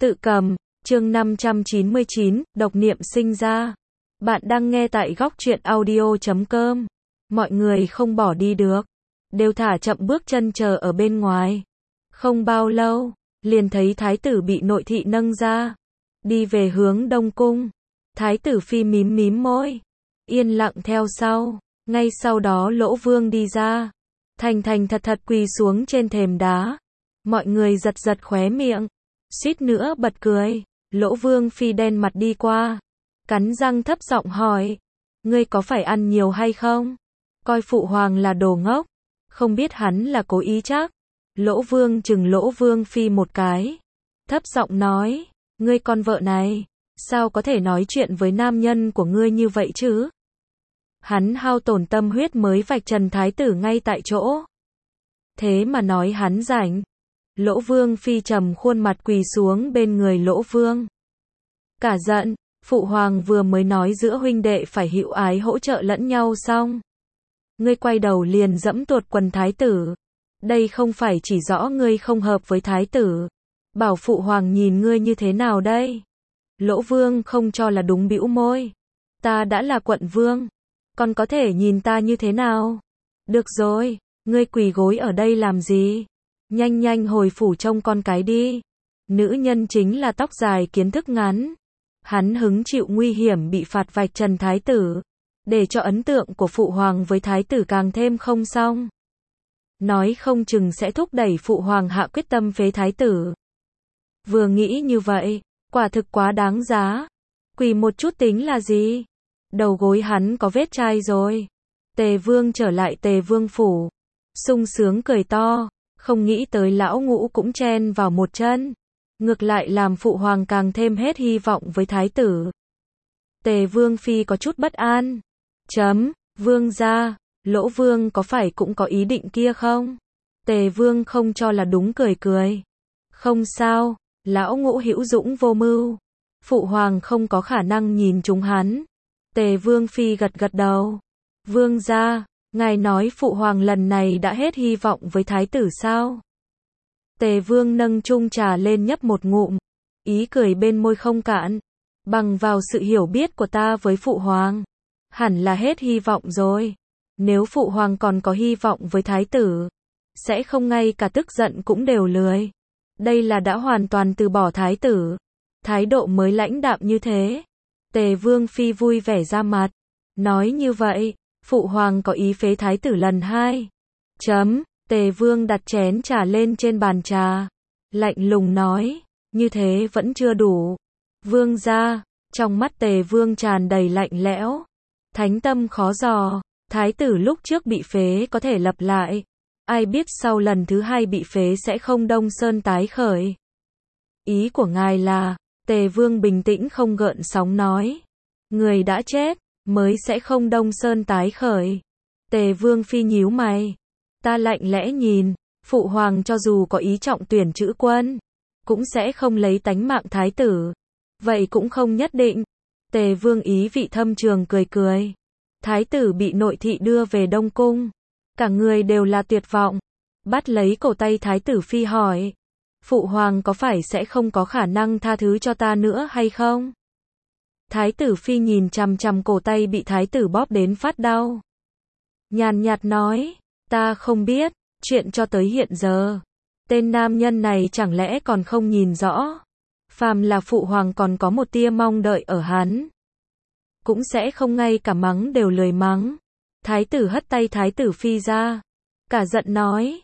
Tự cầm, chương 599, độc niệm sinh ra. Bạn đang nghe tại góc truyện audio.com. Mọi người không bỏ đi được, đều thả chậm bước chân chờ ở bên ngoài. Không bao lâu, liền thấy thái tử bị nội thị nâng ra, đi về hướng Đông Cung. Thái tử phi mím mím môi, yên lặng theo sau. Ngay sau đó Lỗ Vương đi ra, thành thành thật thật quỳ xuống trên thềm đá. Mọi người giật giật khóe miệng, suýt nữa bật cười. Lỗ Vương phi đen mặt đi qua, cắn răng thấp giọng hỏi, ngươi có phải ăn nhiều hay không? Coi phụ hoàng là đồ ngốc, không biết hắn là cố ý chắc. Lỗ Vương chừng Lỗ Vương phi một cái, thấp giọng nói, ngươi con vợ này, sao có thể nói chuyện với nam nhân của ngươi như vậy chứ? Hắn hao tổn tâm huyết mới vạch trần thái tử ngay tại chỗ, thế mà nói hắn rảnh. Lỗ Vương phi trầm khuôn mặt quỳ xuống bên người Lỗ Vương, cả giận, phụ hoàng vừa mới nói giữa huynh đệ phải hữu ái hỗ trợ lẫn nhau xong, ngươi quay đầu liền dẫm tuột quần thái tử. Đây không phải chỉ rõ ngươi không hợp với thái tử, bảo phụ hoàng nhìn ngươi như thế nào đây? Lỗ Vương không cho là đúng, bĩu môi, ta đã là quận vương, còn có thể nhìn ta như thế nào? Được rồi, ngươi quỳ gối ở đây làm gì? Nhanh nhanh hồi phủ trông con cái đi. Nữ nhân chính là tóc dài kiến thức ngắn. Hắn hứng chịu nguy hiểm bị phạt vạch trần thái tử, để cho ấn tượng của phụ hoàng với thái tử càng thêm không xong. Nói không chừng sẽ thúc đẩy phụ hoàng hạ quyết tâm phế thái tử. Vừa nghĩ như vậy, quả thực quá đáng giá. Quỳ một chút tính là gì? Đầu gối hắn có vết chai rồi. Tề Vương trở lại Tề Vương phủ, sung sướng cười to, không nghĩ tới lão ngũ cũng chen vào một chân, ngược lại làm phụ hoàng càng thêm hết hy vọng với thái tử. Tề Vương phi có chút bất an. Vương gia, Lỗ Vương có phải cũng có ý định kia không? Tề Vương không cho là đúng, cười cười. Không sao, lão ngũ hữu dũng vô mưu, phụ hoàng không có khả năng nhìn trúng hắn. Tề Vương phi gật gật đầu. Vương gia, ngài nói phụ hoàng lần này đã hết hy vọng với thái tử sao? Tề Vương nâng chung trà lên nhấp một ngụm, ý cười bên môi không cạn. Bằng vào sự hiểu biết của ta với phụ hoàng, hẳn là hết hy vọng rồi. Nếu phụ hoàng còn có hy vọng với thái tử, sẽ không ngay cả tức giận cũng đều lười. Đây là đã hoàn toàn từ bỏ thái tử, thái độ mới lãnh đạm như thế. Tề Vương phi vui vẻ ra mặt, nói như vậy, phụ hoàng có ý phế thái tử lần hai. Tề Vương đặt chén trà lên trên bàn trà, lạnh lùng nói, như thế vẫn chưa đủ. Vương gia, trong mắt Tề Vương tràn đầy lạnh lẽo, thánh tâm khó dò. Thái tử lúc trước bị phế có thể lập lại, ai biết sau lần thứ hai bị phế sẽ không Đông Sơn tái khởi. Ý của ngài là? Tề Vương bình tĩnh không gợn sóng nói, người đã chết mới sẽ không Đông Sơn tái khởi. Tề Vương phi nhíu mày, ta lạnh lẽ nhìn, phụ hoàng cho dù có ý trọng tuyển chữ quân, cũng sẽ không lấy tánh mạng thái tử. Vậy cũng không nhất định. Tề Vương ý vị thâm trường cười cười. Thái tử bị nội thị đưa về Đông Cung, cả người đều là tuyệt vọng, bắt lấy cổ tay thái tử phi hỏi, phụ hoàng có phải sẽ không có khả năng tha thứ cho ta nữa hay không? Thái tử phi nhìn chằm chằm cổ tay bị thái tử bóp đến phát đau, nhàn nhạt nói, ta không biết, chuyện cho tới hiện giờ, tên nam nhân này chẳng lẽ còn không nhìn rõ, phàm là phụ hoàng còn có một tia mong đợi ở hắn, cũng sẽ không ngay cả mắng đều lười mắng. Thái tử hất tay thái tử phi ra, cả giận nói,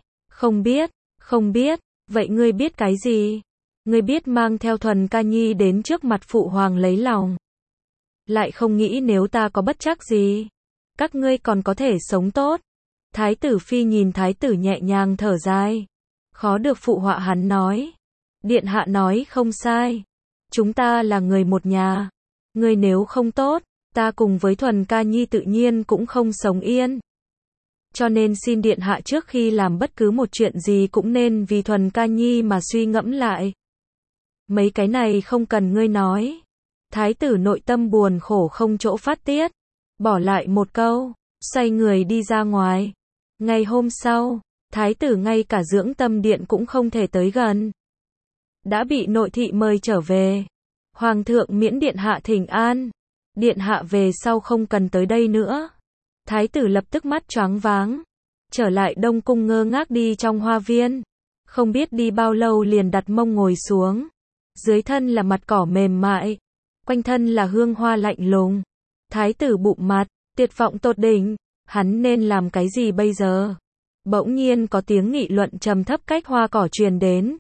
không biết, vậy ngươi biết cái gì? Ngươi biết mang theo Thuần Ca Nhi đến trước mặt phụ hoàng lấy lòng, lại không nghĩ nếu ta có bất trắc gì, các ngươi còn có thể sống tốt. Thái tử phi nhìn thái tử nhẹ nhàng thở dài, khó được phụ họa hắn nói, điện hạ nói không sai, chúng ta là người một nhà, ngươi nếu không tốt, ta cùng với Thuần Ca Nhi tự nhiên cũng không sống yên. Cho nên xin điện hạ trước khi làm bất cứ một chuyện gì cũng nên vì Thuần Ca Nhi mà suy ngẫm lại. Mấy cái này không cần ngươi nói. Thái tử nội tâm buồn khổ không chỗ phát tiết, bỏ lại một câu, xoay người đi ra ngoài. Ngày hôm sau, thái tử ngay cả dưỡng tâm điện cũng không thể tới gần. đã bị nội thị mời trở về. Hoàng thượng miễn điện hạ thỉnh an. Điện hạ về sau không cần tới đây nữa. Thái tử lập tức mắt choáng váng. Trở lại Đông Cung ngơ ngác đi trong hoa viên. Không biết đi bao lâu liền đặt mông ngồi xuống. Dưới thân là mặt cỏ mềm mại. Quanh thân là hương hoa lạnh lùng. Thái tử bụm mặt, tuyệt vọng tột đỉnh. Hắn nên làm cái gì bây giờ? Bỗng nhiên có tiếng nghị luận trầm thấp cách hoa cỏ truyền đến.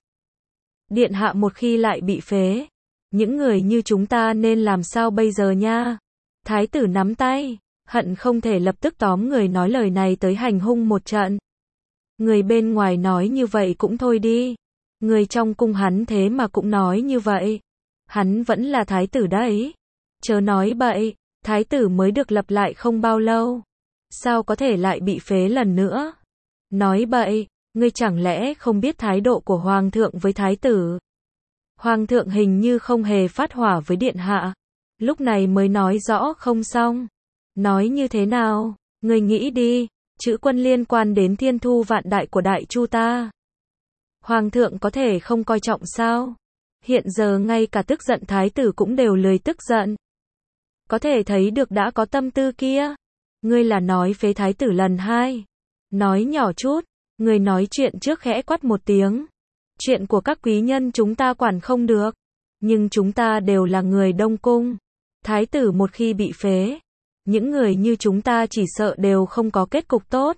Điện hạ một khi lại bị phế. Những người như chúng ta nên làm sao bây giờ nha? Thái tử nắm tay, hận không thể lập tức tóm người nói lời này tới hành hung một trận. Người bên ngoài nói như vậy cũng thôi đi. Người trong cung hắn thế mà cũng nói như vậy. Hắn vẫn là thái tử đấy. Chớ nói bậy, thái tử mới được lập lại không bao lâu. Sao có thể lại bị phế lần nữa? Nói bậy, ngươi chẳng lẽ không biết thái độ của hoàng thượng với thái tử? Hoàng thượng hình như không hề phát hỏa với điện hạ. Lúc này mới nói rõ không xong. Nói như thế nào? Ngươi nghĩ đi, chữ quân liên quan đến thiên thu vạn đại của Đại Chu ta. Hoàng thượng có thể không coi trọng sao? Hiện giờ ngay cả tức giận thái tử cũng đều lười tức giận. Có thể thấy được đã có tâm tư kia. Ngươi là nói phế thái tử lần hai. Nói nhỏ chút, người nói chuyện trước khẽ quát một tiếng. Chuyện của các quý nhân chúng ta quản không được. Nhưng chúng ta đều là người Đông Cung. Thái tử một khi bị phế, những người như chúng ta chỉ sợ đều không có kết cục tốt.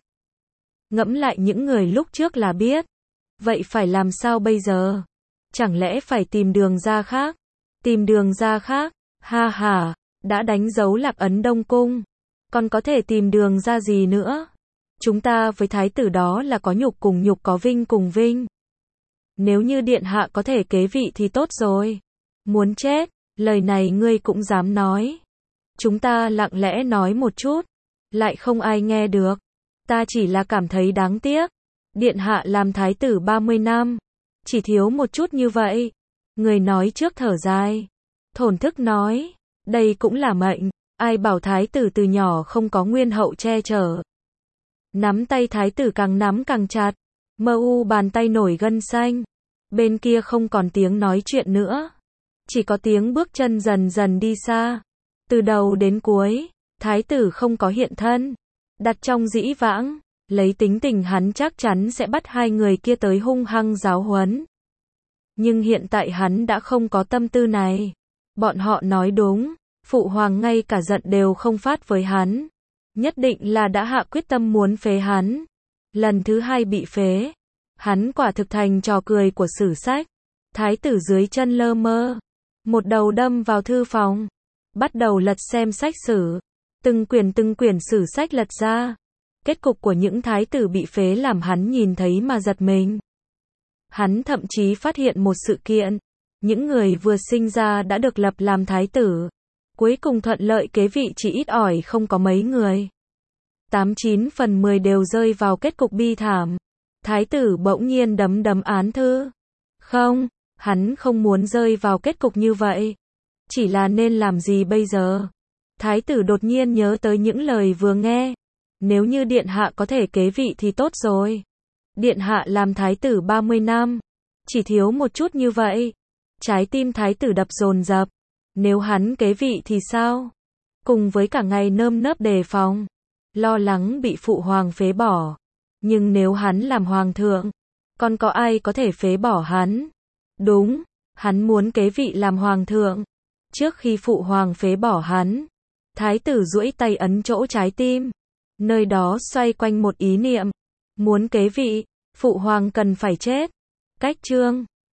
Ngẫm lại những người lúc trước là biết. Vậy phải làm sao bây giờ? Chẳng lẽ phải tìm đường ra khác? Tìm đường ra khác? Ha ha, đã đánh dấu lạc ấn Đông Cung. Còn có thể tìm đường ra gì nữa? Chúng ta với thái tử đó là có nhục cùng nhục, có vinh cùng vinh. Nếu như điện hạ có thể kế vị thì tốt rồi. Muốn chết, lời này ngươi cũng dám nói. Chúng ta lặng lẽ nói một chút, lại không ai nghe được. Ta chỉ là cảm thấy đáng tiếc. Điện hạ làm thái tử 30 năm, chỉ thiếu một chút như vậy. Người nói trước thở dài, thổn thức nói, đây cũng là mệnh. Ai bảo thái tử từ nhỏ không có nguyên hậu che chở. Nắm tay thái tử càng nắm càng chặt, mơ u bàn tay nổi gân xanh. Bên kia không còn tiếng nói chuyện nữa, chỉ có tiếng bước chân dần dần đi xa. Từ đầu đến cuối, thái tử không có hiện thân. Đặt trong dĩ vãng, lấy tính tình hắn chắc chắn sẽ bắt hai người kia tới hung hăng giáo huấn. Nhưng hiện tại hắn đã không có tâm tư này. Bọn họ nói đúng, phụ hoàng ngay cả giận đều không phát với hắn. Nhất định là đã hạ quyết tâm muốn phế hắn. Lần thứ hai bị phế, hắn quả thực thành trò cười của sử sách. Thái tử dưới chân lơ mơ, một đầu đâm vào thư phòng, bắt đầu lật xem sách sử. Từng quyển sử sách lật ra. Kết cục của những thái tử bị phế làm hắn nhìn thấy mà giật mình. Hắn thậm chí phát hiện một sự kiện. Những người vừa sinh ra đã được lập làm thái tử, cuối cùng thuận lợi kế vị chỉ ít ỏi không có mấy người. 89 phần 10 đều rơi vào kết cục bi thảm. Thái tử bỗng nhiên đấm án thư. Không, hắn không muốn rơi vào kết cục như vậy. Chỉ là nên làm gì bây giờ? Thái tử đột nhiên nhớ tới những lời vừa nghe. Nếu như điện hạ có thể kế vị thì tốt rồi. Điện hạ làm thái tử 30 năm, chỉ thiếu một chút như vậy. Trái tim thái tử đập dồn dập. Nếu hắn kế vị thì sao? Cùng với cả ngày nơm nớp đề phòng, lo lắng bị phụ hoàng phế bỏ. Nhưng nếu hắn làm hoàng thượng, còn có ai có thể phế bỏ hắn? Đúng, hắn muốn kế vị làm hoàng thượng. Trước khi phụ hoàng phế bỏ hắn, thái tử duỗi tay ấn chỗ trái tim. Nơi đó xoay quanh một ý niệm. Muốn kế vị, phụ hoàng cần phải chết. Cách chương